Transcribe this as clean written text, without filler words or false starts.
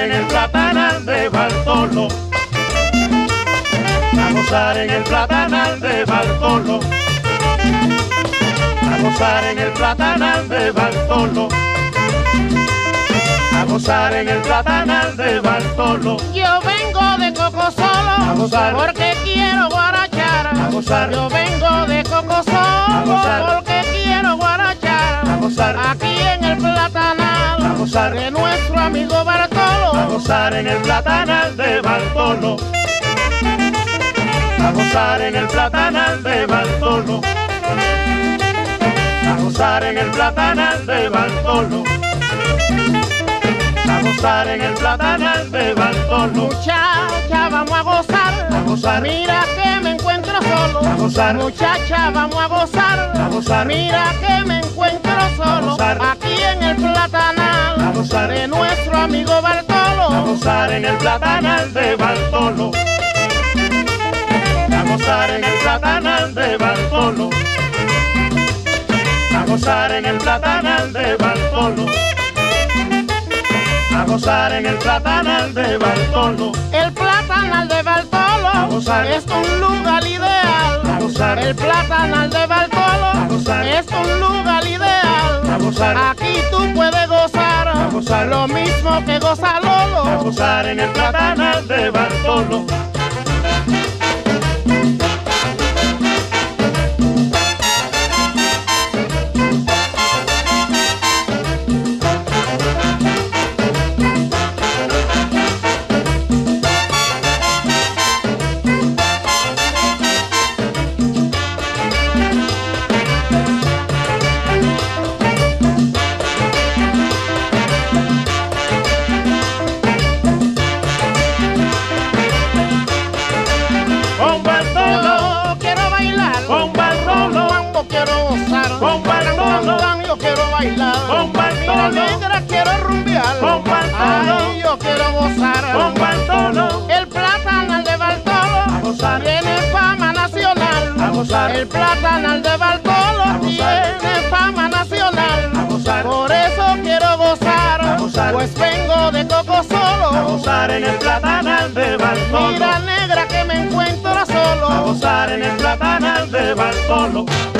en el platanal de Bartolo. A gozar en el platanal de Bartolo. A gozar en el platanal de Bartolo. A gozar en el platanal de Bartolo. Yo vengo de Coco Solo, gozar, porque quiero guarachar. A gozar, yo vengo de Coco Solo, gozar, porque quiero guarachar. A gozar, aquí en el platanal A gozar, de nuestro amigo Bartolo. A gozar en el platanal de Bartolo. A gozar en el platanal de Bartolo. A gozar en el platanal de Bartolo. A gozar en el platanal de Bartolo. Muchacha, vamos a gozar. A gozar. Mira que me encuentro solo. A gozar. Muchacha, vamos a gozar. A gozar. Mira que me encuentro solo. gozar. Aquí en el platanal A gozar. de nuestro amigo Bartolo. A gozar en el platanal de Bartolo. A gozar en el platanal de Bartolo. A gozar en el platanal de Bartolo. A gozar en el platanal de Bartolo. El platanal de Bartolo A gozar. es un lugar ideal. A gozar. El platanal de Bartolo A gozar. es un lugar ideal. A gozar. Aquí tú puedes gozar. A gozar. Lo mismo que goza Lolo. A gozar en el platanal de Bartolo. Con Bartolo, Quiero bailar. con Bartolo, Cuando quiero gozar. Con Bartolo. Yo quiero bailar. Con Bartolo. Mira, negra, quiero rumbear. Con Bartolo. Ay, yo quiero gozar. con Bartolo. El platanal de Bartolo A gozar. tiene fama nacional. A gozar. El platanal de Bartolo A gozar. tiene fama nacional. A gozar. Por eso quiero gozar. A gozar. Pues vengo de Coco Solo. A gozar en el platanal de Bartolo. Mira, negra, que me encuentro solo. A gozar en el platanal de Bartolo.